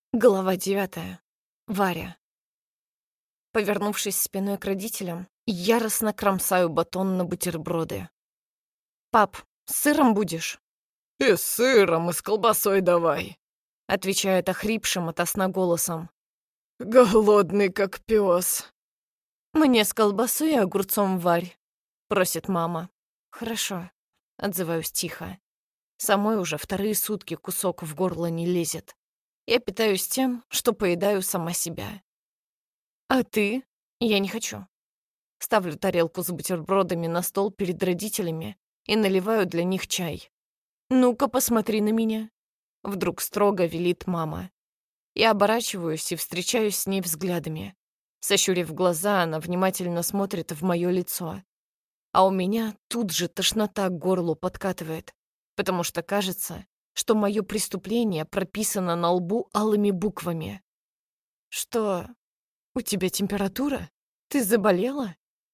Глава 9. Варя. Повернувшись спиной к родителям, яростно кромсаю батон на бутерброды. «Пап, с сыром будешь?» «И с сыром, и с колбасой давай!» — отвечает охрипшим ото сна голосом. «Голодный, как пес!» «Мне с колбасой и огурцом, Варь», — просит мама. «Хорошо», — отзываюсь тихо. Самой уже вторые сутки кусок в горло не лезет. Я питаюсь тем, что поедаю сама себя. «А ты?» «Я не хочу». Ставлю тарелку с бутербродами на стол перед родителями и наливаю для них чай. «Ну-ка, посмотри на меня», — вдруг строго велит мама. Я оборачиваюсь и встречаюсь с ней взглядами. Сощурив глаза, она внимательно смотрит в мое лицо. А у меня тут же тошнота к горлу подкатывает, потому что кажется, что мое преступление прописано на лбу алыми буквами. «Что, у тебя температура? Ты заболела?»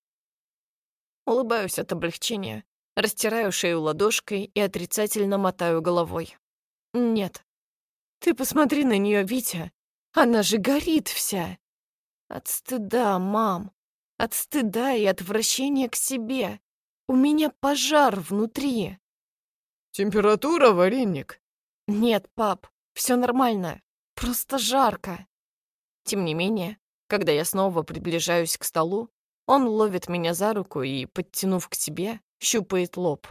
Улыбаюсь от облегчения, растираю шею ладошкой и отрицательно мотаю головой. «Нет». «Ты посмотри на нее, Витя. Она же горит вся». От стыда, мам. От стыда и отвращения к себе. У меня пожар внутри. «Температура, вареник?» Нет, пап, все нормально. Просто жарко. Тем не менее, когда я снова приближаюсь к столу, он ловит меня за руку и, подтянув к себе, щупает лоб.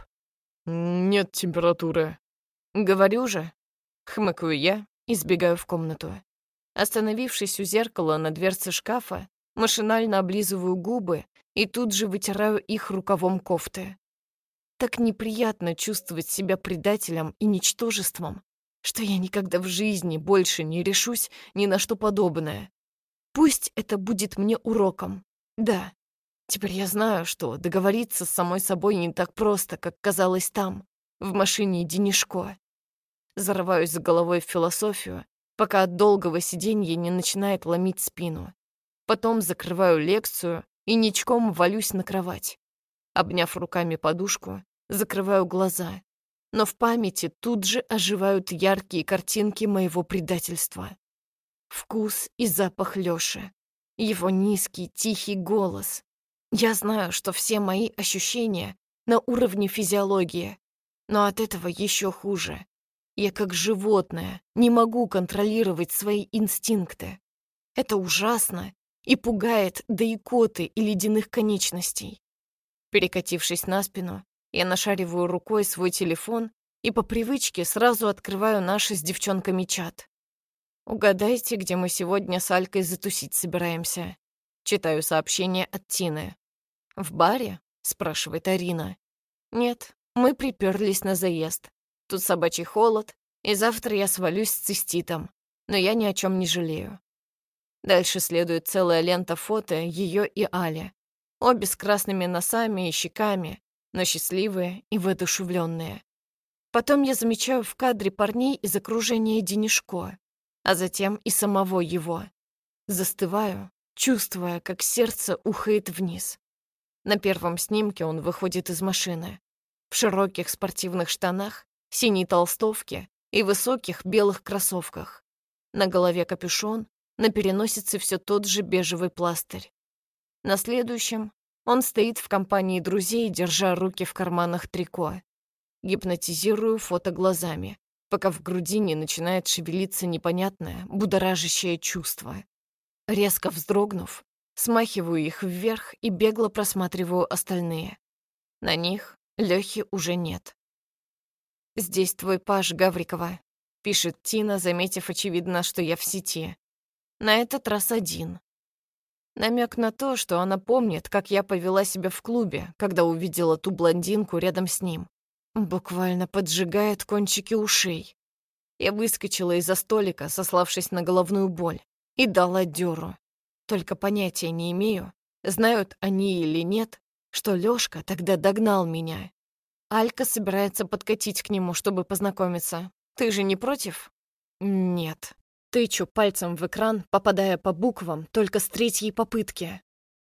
«Нет температуры». «Говорю же», — хмыкаю я и сбегаю в комнату. Остановившись у зеркала на дверце шкафа, машинально облизываю губы и тут же вытираю их рукавом кофты. Так неприятно чувствовать себя предателем и ничтожеством, что я никогда в жизни больше не решусь ни на что подобное. Пусть это будет мне уроком. Да, теперь я знаю, что договориться с самой собой не так просто, как казалось там, в машине Денишко. Зарываюсь с головой в философию, пока от долгого сиденья не начинает ломить спину. Потом закрываю лекцию и ничком валюсь на кровать. Обняв руками подушку, закрываю глаза. Но в памяти тут же оживают яркие картинки моего предательства. Вкус и запах Лёши. Его низкий, тихий голос. Я знаю, что все мои ощущения на уровне физиологии, но от этого еще хуже. Я как животное не могу контролировать свои инстинкты. Это ужасно и пугает до икоты и ледяных конечностей. Перекатившись на спину, я нашариваю рукой свой телефон и по привычке сразу открываю наш с девчонками чат. «Угадайте, где мы сегодня с Алькой затусить собираемся?» Читаю сообщение от Тины. «В баре?» — спрашивает Арина. «Нет, мы приперлись на заезд. Тут собачий холод, и завтра я свалюсь с циститом, но я ни о чем не жалею». Дальше следует целая лента фото ее и Али. Обе с красными носами и щеками, но счастливые и воодушевленные. Потом я замечаю в кадре парней из окружения Денишко, а затем и самого его. Застываю, чувствуя, как сердце ухает вниз. На первом снимке он выходит из машины. В широких спортивных штанах, синей толстовке и высоких белых кроссовках. На голове капюшон, на переносице все тот же бежевый пластырь. На следующем он стоит в компании друзей, держа руки в карманах трико. Гипнотизирую фото глазами, пока в груди не начинает шевелиться непонятное, будоражащее чувство. Резко вздрогнув, смахиваю их вверх и бегло просматриваю остальные. На них Лёхи уже нет. «Здесь твой паж, Гаврикова», — пишет Тина, заметив, очевидно, что я в сети. На этот раз один. Намек на то, что она помнит, как я повела себя в клубе, когда увидела ту блондинку рядом с ним. Буквально поджигает кончики ушей. Я выскочила из-за столика, сославшись на головную боль, и дала дёру. Только понятия не имею, знают они или нет, что Лёшка тогда догнал меня. Алька собирается подкатить к нему, чтобы познакомиться. Ты же не против? Нет. Тычу пальцем в экран, попадая по буквам только с третьей попытки.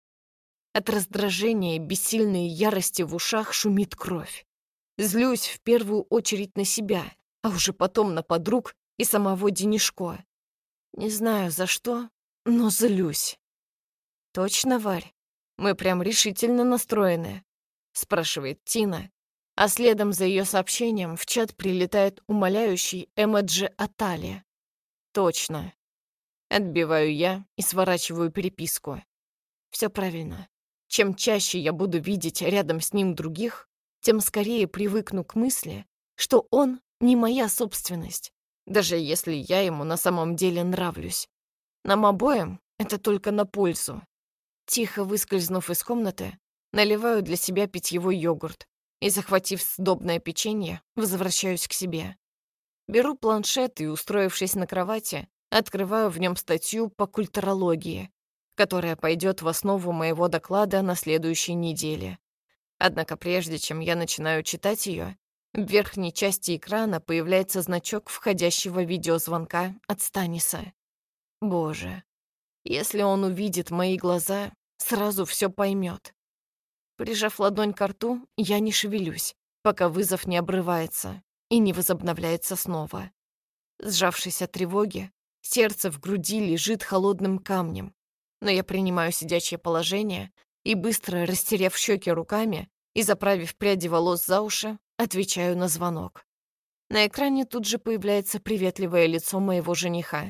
От раздражения и бессильной ярости в ушах шумит кровь. Злюсь в первую очередь на себя, а уже потом на подруг и самого Денишко. Не знаю, за что, но злюсь. «Точно, Варь? Мы прям решительно настроены?» — спрашивает Тина, а следом за ее сообщением в чат прилетает умоляющий эмоджи Атали. «Точно». Отбиваю я и сворачиваю переписку. Все правильно. Чем чаще я буду видеть рядом с ним других, тем скорее привыкну к мысли, что он не моя собственность, даже если я ему на самом деле нравлюсь. Нам обоим это только на пользу. Тихо выскользнув из комнаты, наливаю для себя питьевой йогурт и, захватив сдобное печенье, возвращаюсь к себе. Беру планшет и, устроившись на кровати, открываю в нем статью по культурологии, которая пойдет в основу моего доклада на следующей неделе. Однако прежде чем я начинаю читать ее, в верхней части экрана появляется значок входящего видеозвонка от Станиса. Боже, если он увидит мои глаза, сразу все поймет. Прижав ладонь к рту, я не шевелюсь, пока вызов не обрывается и не возобновляется снова. Сжавшись от тревоги, сердце в груди лежит холодным камнем, но я принимаю сидячее положение и, быстро растерев щеки руками и заправив пряди волос за уши, отвечаю на звонок. На экране тут же появляется приветливое лицо моего жениха.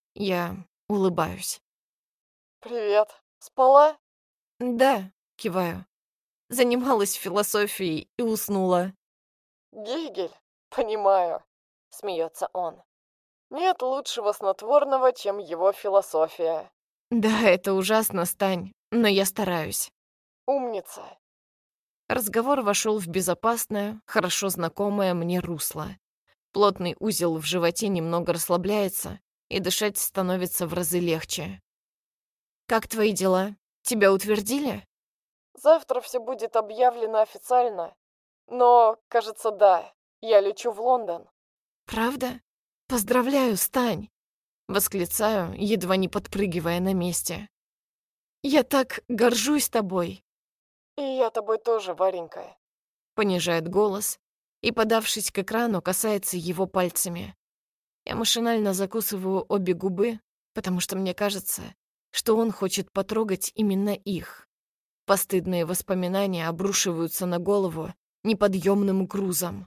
Я улыбаюсь. «Привет. Спала?» «Да», — киваю. Занималась философией и уснула. «Гегель? Понимаю», — смеется он. «Нет лучшего снотворного, чем его философия». «Да, это ужасно, Стань, но я стараюсь». «Умница». Разговор вошел в безопасное, хорошо знакомое мне русло. Плотный узел в животе немного расслабляется, и дышать становится в разы легче. «Как твои дела? Тебя утвердили?» Завтра все будет объявлено официально. Но, кажется, да, я лечу в Лондон. «Правда? Поздравляю, Стань!» Восклицаю, едва не подпрыгивая на месте. «Я так горжусь тобой!» И я тобой тоже, Варенька. Понижает голос и, подавшись к экрану, касается его пальцами. Я машинально закусываю обе губы, потому что мне кажется, что он хочет потрогать именно их. Постыдные воспоминания обрушиваются на голову неподъемным грузом.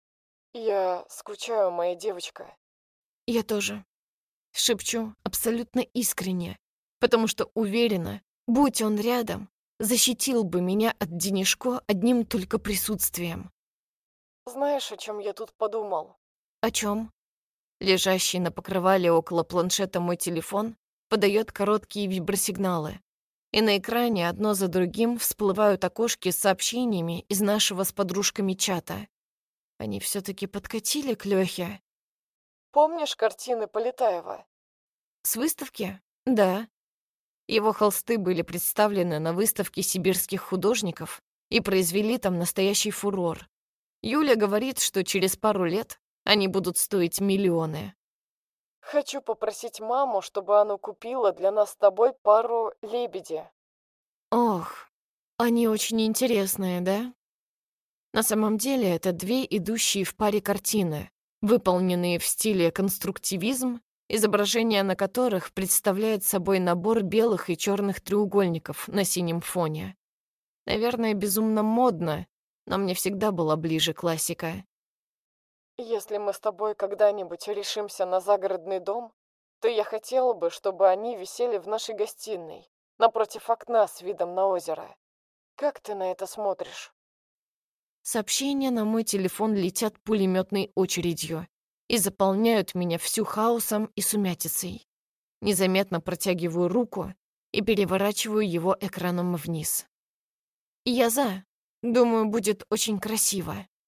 Я скучаю, моя девочка. Я тоже. Шепчу абсолютно искренне, потому что уверена, будь он рядом, защитил бы меня от Денишко одним только присутствием. Знаешь, о чем я тут подумал? О чем? Лежащий на покрывале около планшета мой телефон подает короткие вибросигналы, и на экране одно за другим всплывают окошки с сообщениями из нашего с подружками чата. Они все-таки подкатили к Лёхе. Помнишь картины Полетаева? С выставки? Да. Его холсты были представлены на выставке сибирских художников и произвели там настоящий фурор. Юля говорит, что через пару лет они будут стоить миллионы. Хочу попросить маму, чтобы она купила для нас с тобой пару лебеди. Ох, они очень интересные, да? На самом деле это две идущие в паре картины, выполненные в стиле конструктивизм, изображение на которых представляет собой набор белых и черных треугольников на синем фоне. Наверное, безумно модно, но мне всегда была ближе классика. Если мы с тобой когда-нибудь решимся на загородный дом, то я хотела бы, чтобы они висели в нашей гостиной, напротив окна с видом на озеро. Как ты на это смотришь? Сообщения на мой телефон летят пулеметной очередью и заполняют меня всю хаосом и сумятицей. Незаметно протягиваю руку и переворачиваю его экраном вниз. Я за. Думаю, будет очень красиво.